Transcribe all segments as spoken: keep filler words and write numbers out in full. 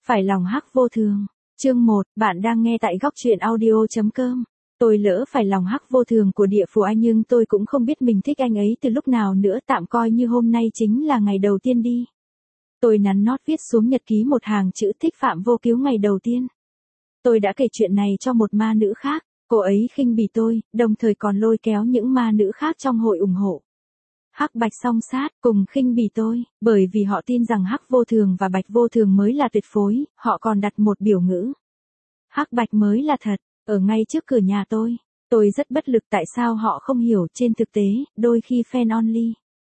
Phải lòng hắc vô thường. Chương một, bạn đang nghe tại góc truyện audio.com. Tôi lỡ phải lòng hắc vô thường của Địa Phủ Anh nhưng tôi cũng không biết mình thích anh ấy từ lúc nào nữa, tạm coi như hôm nay chính là ngày đầu tiên đi. Tôi nắn nót viết xuống nhật ký một hàng chữ thích Phạm Vô Cứu ngày đầu tiên. Tôi đã kể chuyện này cho một ma nữ khác, cô ấy khinh bỉ tôi, đồng thời còn lôi kéo những ma nữ khác trong hội ủng hộ. Hắc bạch song sát cùng khinh bỉ tôi, bởi vì họ tin rằng hắc vô thường và bạch vô thường mới là tuyệt phối, họ còn đặt một biểu ngữ. Hắc bạch mới là thật, ở ngay trước cửa nhà tôi. Tôi rất bất lực tại sao họ không hiểu, trên thực tế, đôi khi fan only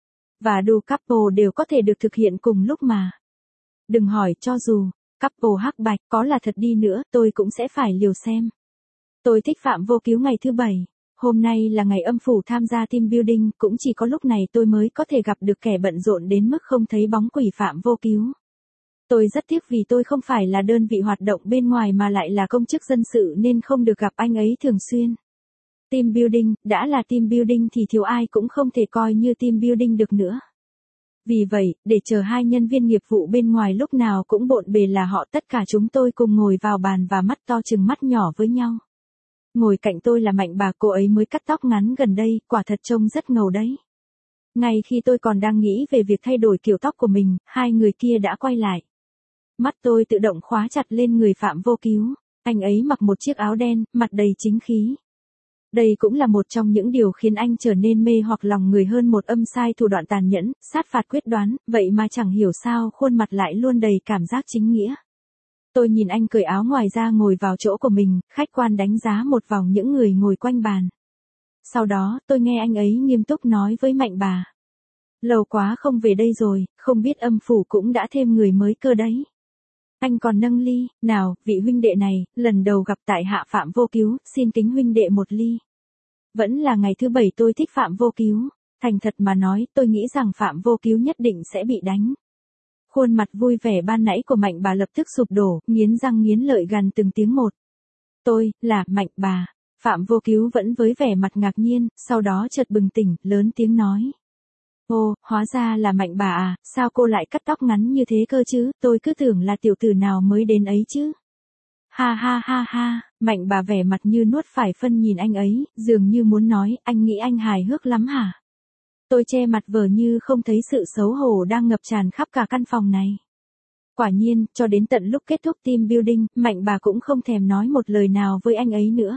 và do couple đều có thể được thực hiện cùng lúc mà. Đừng hỏi, cho dù couple hắc bạch có là thật đi nữa, tôi cũng sẽ phải liều xem. Tôi thích Phạm Vô Cứu ngày thứ bảy. Hôm nay là ngày âm phủ tham gia team building, cũng chỉ có lúc này tôi mới có thể gặp được kẻ bận rộn đến mức không thấy bóng quỷ Phạm Vô Cứu. Tôi rất tiếc vì tôi không phải là đơn vị hoạt động bên ngoài mà lại là công chức dân sự nên không được gặp anh ấy thường xuyên. Team building, đã là team building thì thiếu ai cũng không thể coi như team building được nữa. Vì vậy, để chờ hai nhân viên nghiệp vụ bên ngoài lúc nào cũng bộn bề là họ, tất cả chúng tôi cùng ngồi vào bàn và mắt to chừng mắt nhỏ với nhau. Ngồi cạnh tôi là Mạnh Bà, cô ấy mới cắt tóc ngắn gần đây, quả thật trông rất ngầu đấy. Ngay khi tôi còn đang nghĩ về việc thay đổi kiểu tóc của mình, hai người kia đã quay lại. Mắt tôi tự động khóa chặt lên người Phạm Vô Cứu. Anh ấy mặc một chiếc áo đen, mặt đầy chính khí. Đây cũng là một trong những điều khiến anh trở nên mê hoặc lòng người hơn một âm sai thủ đoạn tàn nhẫn, sát phạt quyết đoán, vậy mà chẳng hiểu sao khuôn mặt lại luôn đầy cảm giác chính nghĩa. Tôi nhìn anh cởi áo ngoài ra ngồi vào chỗ của mình, khách quan đánh giá một vòng những người ngồi quanh bàn. Sau đó, tôi nghe anh ấy nghiêm túc nói với Mạnh Bà. Lâu quá không về đây rồi, không biết âm phủ cũng đã thêm người mới cơ đấy. Anh còn nâng ly, nào, vị huynh đệ này, lần đầu gặp tại hạ Phạm Vô Cứu, xin kính huynh đệ một ly. Vẫn là ngày thứ bảy tôi thích Phạm Vô Cứu, thành thật mà nói, tôi nghĩ rằng Phạm Vô Cứu nhất định sẽ bị đánh. Khuôn mặt vui vẻ ban nãy của Mạnh Bà lập tức sụp đổ, nghiến răng nghiến lợi gằn từng tiếng một. Tôi, là Mạnh Bà. Phạm Vô Cứu vẫn với vẻ mặt ngạc nhiên, sau đó chợt bừng tỉnh, lớn tiếng nói. Ồ, hóa ra là Mạnh Bà à, sao cô lại cắt tóc ngắn như thế cơ chứ, tôi cứ tưởng là tiểu tử nào mới đến ấy chứ. Ha ha ha ha, Mạnh Bà vẻ mặt như nuốt phải phân nhìn anh ấy, dường như muốn nói, anh nghĩ anh hài hước lắm hả? Tôi che mặt vờ như không thấy sự xấu hổ đang ngập tràn khắp cả căn phòng này. Quả nhiên, cho đến tận lúc kết thúc team building, Mạnh Bà cũng không thèm nói một lời nào với anh ấy nữa.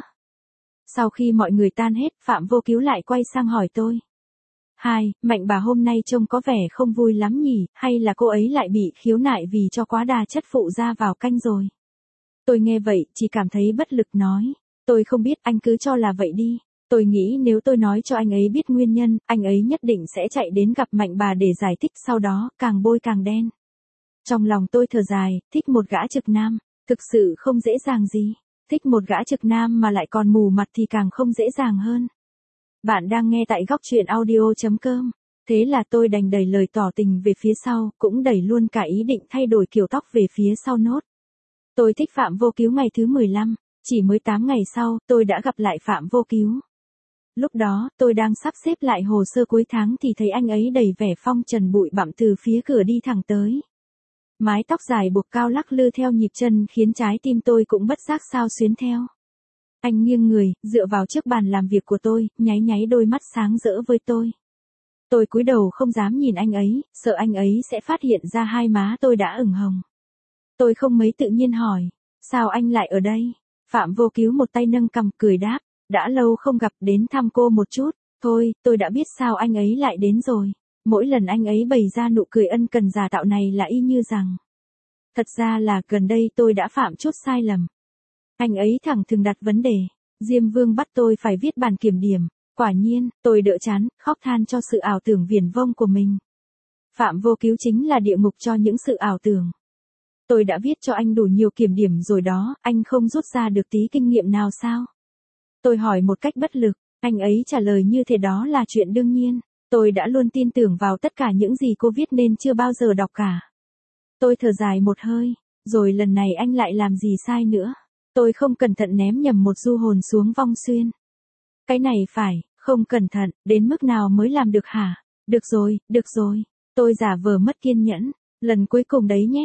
Sau khi mọi người tan hết, Phạm Vô Cứu lại quay sang hỏi tôi. Hai, Mạnh Bà hôm nay trông có vẻ không vui lắm nhỉ, hay là cô ấy lại bị khiếu nại vì cho quá đà chất phụ ra vào canh rồi? Tôi nghe vậy, chỉ cảm thấy bất lực nói. Tôi không biết, anh cứ cho là vậy đi. Tôi nghĩ nếu tôi nói cho anh ấy biết nguyên nhân, anh ấy nhất định sẽ chạy đến gặp Mạnh Bà để giải thích, sau đó, càng bôi càng đen. Trong lòng tôi thở dài, thích một gã trực nam, thực sự không dễ dàng gì. Thích một gã trực nam mà lại còn mù mặt thì càng không dễ dàng hơn. Bạn đang nghe tại góc truyện audio.com. Thế là tôi đành đẩy lời tỏ tình về phía sau, cũng đẩy luôn cả ý định thay đổi kiểu tóc về phía sau nốt. Tôi thích Phạm Vô Cứu ngày thứ mười lăm, chỉ mới tám ngày sau, tôi đã gặp lại Phạm Vô Cứu. Lúc đó, tôi đang sắp xếp lại hồ sơ cuối tháng thì thấy anh ấy đầy vẻ phong trần bụi bặm từ phía cửa đi thẳng tới. Mái tóc dài buộc cao lắc lư theo nhịp chân khiến trái tim tôi cũng bất giác xao xuyến theo. Anh nghiêng người, dựa vào trước bàn làm việc của tôi, nháy nháy đôi mắt sáng rỡ với tôi. Tôi cúi đầu không dám nhìn anh ấy, sợ anh ấy sẽ phát hiện ra hai má tôi đã ửng hồng. Tôi không mấy tự nhiên hỏi, sao anh lại ở đây? Phạm Vô Cứu một tay nâng cằm cười đáp, đã lâu không gặp, đến thăm cô một chút. Thôi, tôi đã biết sao anh ấy lại đến rồi. Mỗi lần anh ấy bày ra nụ cười ân cần giả tạo này là y như rằng. Thật ra là gần đây tôi đã phạm chút sai lầm. Anh ấy thẳng thừng đặt vấn đề. Diêm Vương bắt tôi phải viết bản kiểm điểm. Quả nhiên, tôi đỡ chán, khóc than cho sự ảo tưởng viển vông của mình. Phạm Vô Cứu chính là địa ngục cho những sự ảo tưởng. Tôi đã viết cho anh đủ nhiều kiểm điểm rồi đó, anh không rút ra được tí kinh nghiệm nào sao? Tôi hỏi một cách bất lực, anh ấy trả lời như thế đó là chuyện đương nhiên. Tôi đã luôn tin tưởng vào tất cả những gì cô viết nên chưa bao giờ đọc cả. Tôi thở dài một hơi, rồi lần này anh lại làm gì sai nữa? Tôi không cẩn thận ném nhầm một du hồn xuống vong xuyên. Cái này phải, không cẩn thận, đến mức nào mới làm được hả? Được rồi, được rồi, tôi giả vờ mất kiên nhẫn, lần cuối cùng đấy nhé.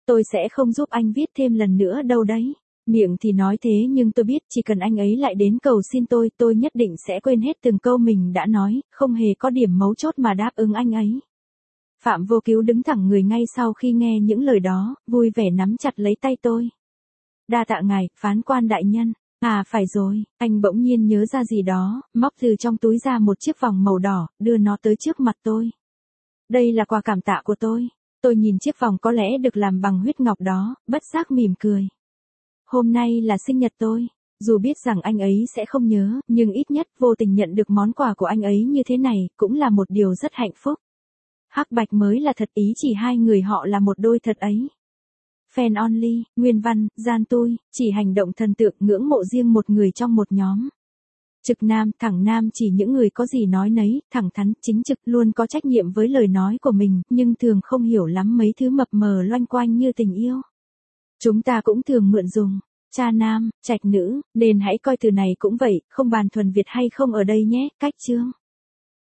Tôi sẽ không giúp anh viết thêm lần nữa đâu đấy. Miệng thì nói thế nhưng tôi biết chỉ cần anh ấy lại đến cầu xin tôi, tôi nhất định sẽ quên hết từng câu mình đã nói, không hề có điểm mấu chốt mà đáp ứng anh ấy. Phạm Vô Cứu đứng thẳng người ngay sau khi nghe những lời đó, vui vẻ nắm chặt lấy tay tôi. Đa tạ ngài, phán quan đại nhân. À phải rồi, anh bỗng nhiên nhớ ra gì đó, móc từ trong túi ra một chiếc vòng màu đỏ, đưa nó tới trước mặt tôi. Đây là quà cảm tạ của tôi. Tôi nhìn chiếc vòng có lẽ được làm bằng huyết ngọc đó, bất giác mỉm cười. Hôm nay là sinh nhật tôi. Dù biết rằng anh ấy sẽ không nhớ, nhưng ít nhất vô tình nhận được món quà của anh ấy như thế này, cũng là một điều rất hạnh phúc. Hắc bạch mới là thật, ý chỉ hai người họ là một đôi thật ấy. Fan only, nguyên văn, gian tôi, chỉ hành động thần tượng ngưỡng mộ riêng một người trong một nhóm. Trực nam, thẳng nam chỉ những người có gì nói nấy, thẳng thắn, chính trực, luôn có trách nhiệm với lời nói của mình, nhưng thường không hiểu lắm mấy thứ mập mờ loanh quanh như tình yêu. Chúng ta cũng thường mượn dùng. Cha nam, trạch nữ, nên hãy coi từ này cũng vậy, không bàn thuần Việt hay không ở đây nhé, cách chương.